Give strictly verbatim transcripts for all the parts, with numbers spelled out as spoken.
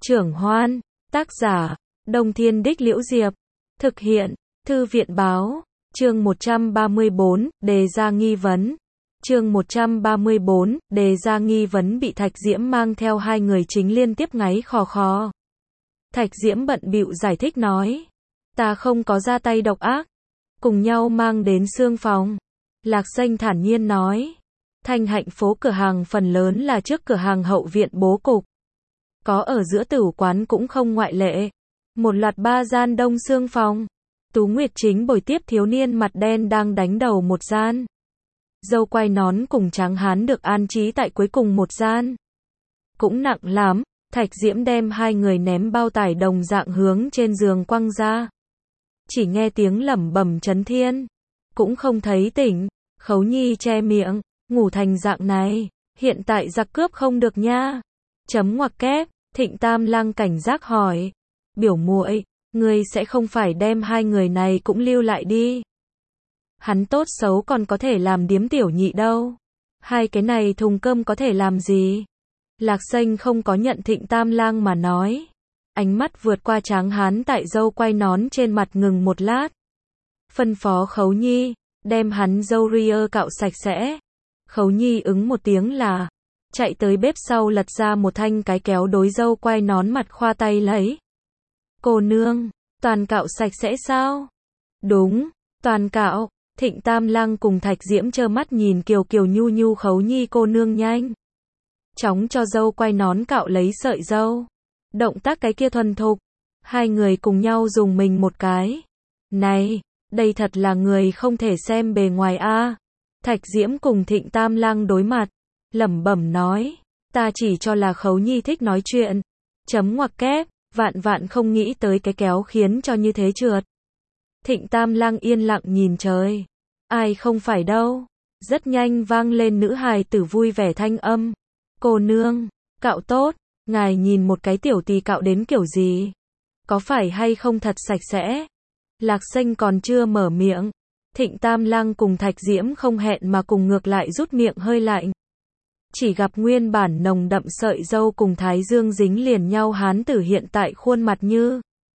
Trưởng Hoan, tác giả, Đông Thiên Đích Liễu Diệp, thực hiện, Thư viện Báo, chương một trăm ba mươi bốn, đề ra nghi vấn. Chương một trăm ba mươi bốn, đề ra nghi vấn bị Thạch Diễm mang theo hai người chính liên tiếp ngáy khò khò. Thạch Diễm bận bịu giải thích nói, ta không có ra tay độc ác, cùng nhau mang đến xương phòng. Lạc Xanh thản nhiên nói, Thanh Hạnh phố cửa hàng phần lớn là trước cửa hàng hậu viện bố cục. Có ở giữa tử quán cũng không ngoại lệ. Một loạt ba gian đông xương phòng. Tú Nguyệt chính bồi tiếp thiếu niên mặt đen đang đánh đầu một gian. Dâu quai nón cùng Tráng Hán được an trí tại cuối cùng một gian. Cũng nặng lắm, Thạch Diễm đem hai người ném bao tải đồng dạng hướng trên giường quăng ra. Chỉ nghe tiếng lẩm bẩm chấn thiên. Cũng không thấy tỉnh. Khấu Nhi che miệng, ngủ thành dạng này, hiện tại giặc cướp không được nha. Chấm ngoặc kép, Thịnh Tam Lang cảnh giác hỏi, biểu muội, ngươi sẽ không phải đem hai người này cũng lưu lại đi. Hắn tốt xấu còn có thể làm điếm tiểu nhị đâu. Hai cái này thùng cơm có thể làm gì? Lạc Xanh không có nhận Thịnh Tam Lang mà nói. Ánh mắt vượt qua Tráng Hán tại dâu quai nón trên mặt ngừng một lát. Phân phó Khấu Nhi, đem hắn dâu ria cạo sạch sẽ. Khấu Nhi ứng một tiếng là, chạy tới bếp sau lật ra một thanh cái kéo đối dâu quai nón mặt khoa tay lấy. Cô nương, toàn cạo sạch sẽ sao? Đúng, toàn cạo. Thịnh Tam Lang cùng Thạch Diễm trơ mắt nhìn kiều kiều nhu nhu Khấu Nhi cô nương nhanh chóng cho dâu quai nón cạo lấy sợi dâu. Động tác cái kia thuần thục. Hai người cùng nhau dùng mình một cái. Này, đây thật là người không thể xem bề ngoài a. Thạch Diễm cùng Thịnh Tam Lang đối mặt, lẩm bẩm nói, ta chỉ cho là Khấu Nhi thích nói chuyện. Chấm ngoặc kép, vạn vạn không nghĩ tới cái kéo khiến cho như thế trượt. Thịnh Tam Lang yên lặng nhìn trời. Ai không phải đâu. Rất nhanh vang lên nữ hài tử vui vẻ thanh âm. Cô nương, cạo tốt, ngài nhìn một cái tiểu tỳ cạo đến kiểu gì? Có phải hay không thật sạch sẽ? Lạc Xanh còn chưa mở miệng. Thịnh Tam Lang cùng Thạch Diễm không hẹn mà cùng ngược lại rút miệng hơi lạnh. Chỉ gặp nguyên bản nồng đậm sợi dâu cùng thái dương dính liền nhau hán tử hiện tại khuôn mặt như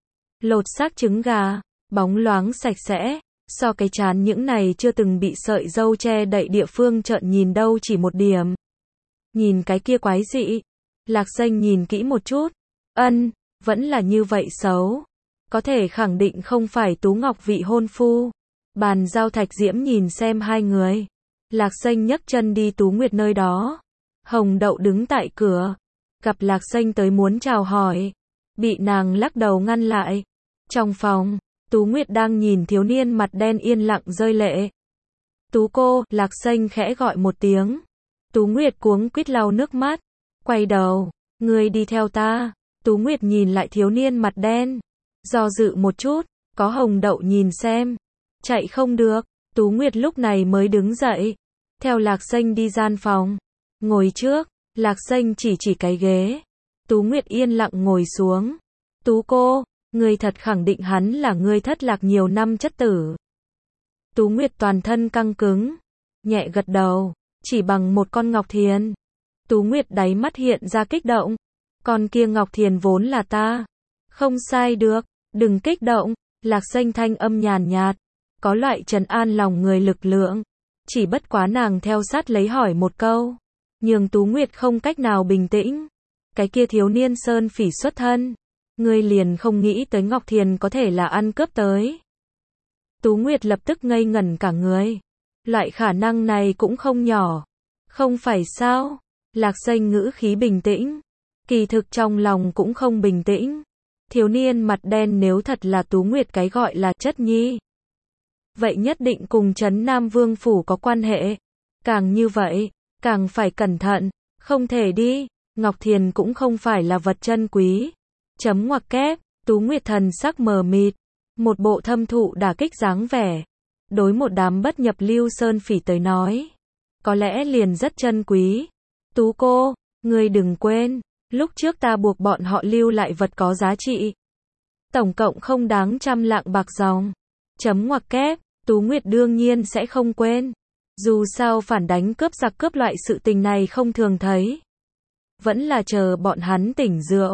lột xác trứng gà, bóng loáng sạch sẽ, so cái trán những này chưa từng bị sợi dâu che đậy địa phương trợn nhìn đâu chỉ một điểm. Nhìn cái kia quái dị. Lạc Xanh nhìn kỹ một chút. Ân, vẫn là như vậy xấu. Có thể khẳng định không phải Tú Ngọc vị hôn phu. Bàn giao Thạch Diễm nhìn xem hai người. Lạc Xanh nhấc chân đi Tú Nguyệt nơi đó. Hồng Đậu đứng tại cửa. Gặp Lạc Xanh tới muốn chào hỏi. Bị nàng lắc đầu ngăn lại. Trong phòng, Tú Nguyệt đang nhìn thiếu niên mặt đen yên lặng rơi lệ. Tú cô, Lạc Xanh khẽ gọi một tiếng. Tú Nguyệt cuống quýt lau nước mắt. Quay đầu, ngươi đi theo ta. Tú Nguyệt nhìn lại thiếu niên mặt đen. Do dự một chút, có Hồng Đậu nhìn xem. Chạy không được, Tú Nguyệt lúc này mới đứng dậy. Theo Lạc Xanh đi gian phòng. Ngồi trước, Lạc Xanh chỉ chỉ cái ghế. Tú Nguyệt yên lặng ngồi xuống. Tú cô, ngươi thật khẳng định hắn là ngươi thất lạc nhiều năm chất tử. Tú Nguyệt toàn thân căng cứng. Nhẹ gật đầu, chỉ bằng một con Ngọc Thiền. Tú Nguyệt đáy mắt hiện ra kích động. Con kia Ngọc Thiền vốn là ta. Không sai được, đừng kích động. Lạc Xanh thanh âm nhàn nhạt. Có loại trấn an lòng người lực lượng. Chỉ bất quá nàng theo sát lấy hỏi một câu. Nhường Tú Nguyệt không cách nào bình tĩnh. Cái kia thiếu niên sơn phỉ xuất thân. Ngươi liền không nghĩ tới Ngọc Thiền có thể là ăn cướp tới. Tú Nguyệt lập tức ngây ngẩn cả người. Loại khả năng này cũng không nhỏ. Không phải sao? Lạc Xanh ngữ khí bình tĩnh. Kỳ thực trong lòng cũng không bình tĩnh. Thiếu niên mặt đen nếu thật là Tú Nguyệt cái gọi là chất nhi. Vậy nhất định cùng Trấn Nam Vương Phủ có quan hệ. Càng như vậy, càng phải cẩn thận. Không thể đi. Ngọc Thiền cũng không phải là vật chân quý. Chấm ngoặc kép, Tú Nguyệt thần sắc mờ mịt. Một bộ thâm thụ đả kích dáng vẻ. Đối một đám bất nhập lưu sơn phỉ tới nói. Có lẽ liền rất chân quý. Tú cô, ngươi đừng quên. Lúc trước ta buộc bọn họ lưu lại vật có giá trị. Tổng cộng không đáng trăm lạng bạc dòng. Chấm ngoặc kép, Tú Nguyệt đương nhiên sẽ không quên. Dù sao phản đánh cướp giặc cướp loại sự tình này không thường thấy. Vẫn là chờ bọn hắn tỉnh rượu.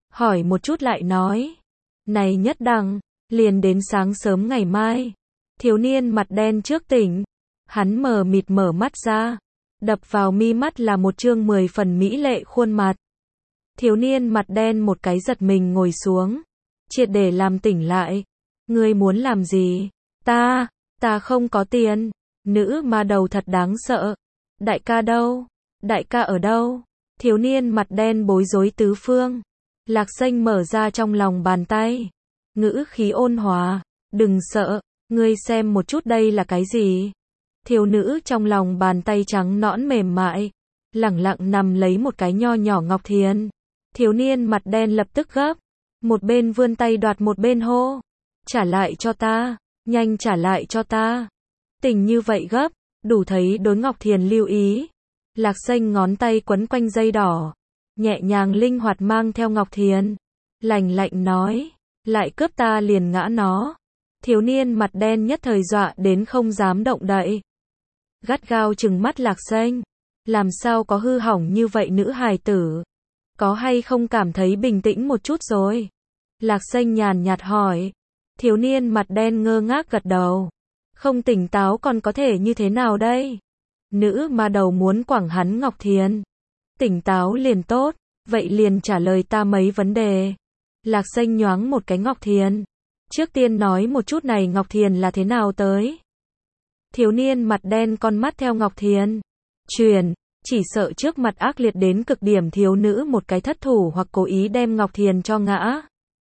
hỏi một chút lại nói. Này Nhất Đăng, liền đến sáng sớm ngày mai. Thiếu niên mặt đen trước tỉnh. Hắn mờ mịt mở mắt ra. Đập vào mi mắt là một trương mười phần mỹ lệ khuôn mặt. Thiếu niên mặt đen một cái giật mình ngồi xuống. Triệt để làm tỉnh lại. Ngươi muốn làm gì? Ta, ta không có tiền. Nữ ma đầu thật đáng sợ. Đại ca đâu? Đại ca ở đâu? Thiếu niên mặt đen bối rối tứ phương. Lạc Xanh mở ra trong lòng bàn tay. Ngữ khí ôn hòa. Đừng sợ, ngươi xem một chút đây là cái gì? Thiếu nữ trong lòng bàn tay trắng nõn mềm mại. Lẳng lặng nằm lấy một cái nho nhỏ ngọc thiền. Thiếu niên mặt đen lập tức gấp. Một bên vươn tay đoạt một bên hô. Trả lại cho ta, nhanh trả lại cho ta. Tình như vậy gấp, đủ thấy đối ngọc thiền lưu ý. Lạc Xanh ngón tay quấn quanh dây đỏ. Nhẹ nhàng linh hoạt mang theo ngọc thiền. Lạnh lạnh nói, lại cướp ta liền ngã nó. Thiếu niên mặt đen nhất thời dọa đến không dám động đậy. Gắt gao trừng mắt Lạc Xanh. Làm sao có hư hỏng như vậy nữ hài tử? Có hay không cảm thấy bình tĩnh một chút rồi? Lạc Xanh nhàn nhạt hỏi. Thiếu niên mặt đen ngơ ngác gật đầu. Không tỉnh táo còn có thể như thế nào đây? Nữ ma đầu muốn quẳng hắn ngọc thiền. Tỉnh táo liền tốt, vậy liền trả lời ta mấy vấn đề. Lạc Xanh nhoáng một cái ngọc thiền. Trước tiên nói một chút này ngọc thiền là thế nào tới? Thiếu niên mặt đen con mắt theo ngọc thiền. Truyền, chỉ sợ trước mặt ác liệt đến cực điểm thiếu nữ một cái thất thủ hoặc cố ý đem ngọc thiền cho ngã.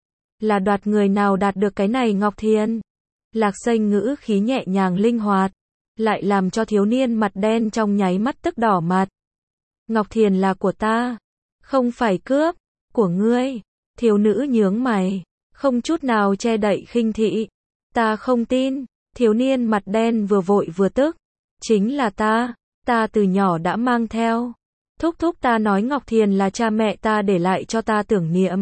Là đoạt người nào đạt được cái này ngọc thiền? Lạc Xanh ngữ khí nhẹ nhàng linh hoạt. Lại làm cho thiếu niên mặt đen trong nháy mắt tức đỏ mặt. Ngọc thiền là của ta. Không phải cướp. Của ngươi. Thiếu nữ nhướng mày. Không chút nào che đậy khinh thị. Ta không tin. Thiếu niên mặt đen vừa vội vừa tức. Chính là ta. Ta từ nhỏ đã mang theo. Thúc thúc ta nói ngọc thiền là cha mẹ ta để lại cho ta tưởng niệm.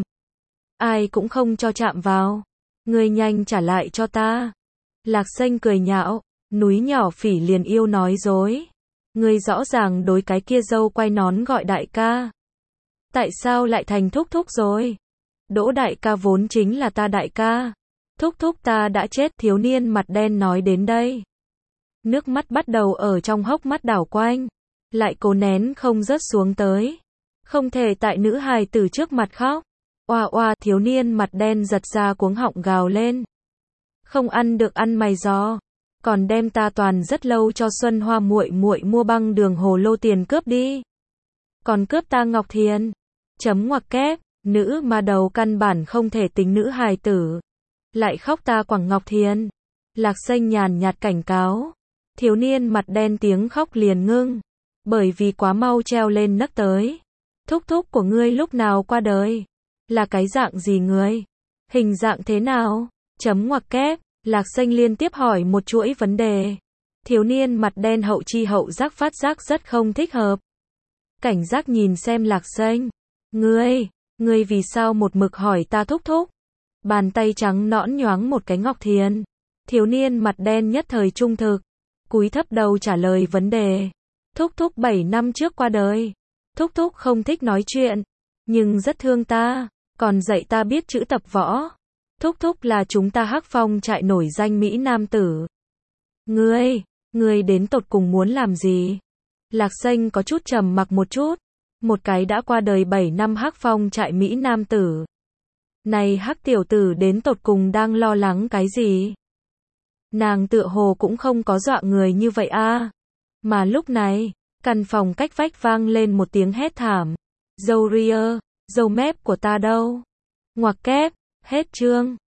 Ai cũng không cho chạm vào. Ngươi nhanh trả lại cho ta. Lạc Xanh cười nhạo. Núi nhỏ phỉ liền yêu nói dối. Ngươi rõ ràng đối cái kia dâu quay nón gọi đại ca. Tại sao lại thành thúc thúc rồi? Đỗ đại ca vốn chính là ta đại ca. Thúc thúc ta đã chết. Thiếu niên mặt đen nói đến đây. Nước mắt bắt đầu ở trong hốc mắt đảo quanh. Lại cố nén không rớt xuống tới. Không thể tại nữ hài tử trước mặt khóc. Oa oa, thiếu niên mặt đen giật ra cuống họng gào lên. Không ăn được ăn mày giò. Còn đem ta toàn rất lâu cho Xuân Hoa muội muội mua băng đường hồ lô tiền cướp đi. Còn cướp ta ngọc thiền. Chấm ngoặc kép, nữ ma đầu căn bản không thể tính nữ hài tử. Lại khóc ta quẳng ngọc thiền. Lạc Xanh nhàn nhạt cảnh cáo. Thiếu niên mặt đen tiếng khóc liền ngưng. Bởi vì quá mau treo lên nấc tới. Thúc thúc của ngươi lúc nào qua đời? Là cái dạng gì người? Hình dạng thế nào? Chấm ngoặc kép, Lạc Xanh liên tiếp hỏi một chuỗi vấn đề. Thiếu niên mặt đen hậu chi hậu giác phát giác rất không thích hợp. Cảnh giác nhìn xem Lạc Xanh. Ngươi, ngươi vì sao một mực hỏi ta thúc thúc? Bàn tay trắng nõn nhoáng một cái ngọc thiền. Thiếu niên mặt đen nhất thời trung thực. Cúi thấp đầu trả lời vấn đề. Thúc thúc bảy năm trước qua đời. Thúc thúc không thích nói chuyện. Nhưng rất thương ta. Còn dạy ta biết chữ tập võ. Thúc thúc là chúng ta Hắc Phong trại nổi danh Mỹ Nam tử. Ngươi, ngươi đến tột cùng muốn làm gì? Lạc Xanh có chút trầm mặc một chút. Một cái đã qua đời bảy năm Hắc Phong trại Mỹ Nam tử. Này Hắc tiểu tử đến tột cùng đang lo lắng cái gì? Nàng tựa hồ cũng không có dọa người như vậy a. Mà lúc này, căn phòng cách vách vang lên một tiếng hét thảm. Dâu ria, dâu mép của ta đâu? Ngoặc kép, hết chương.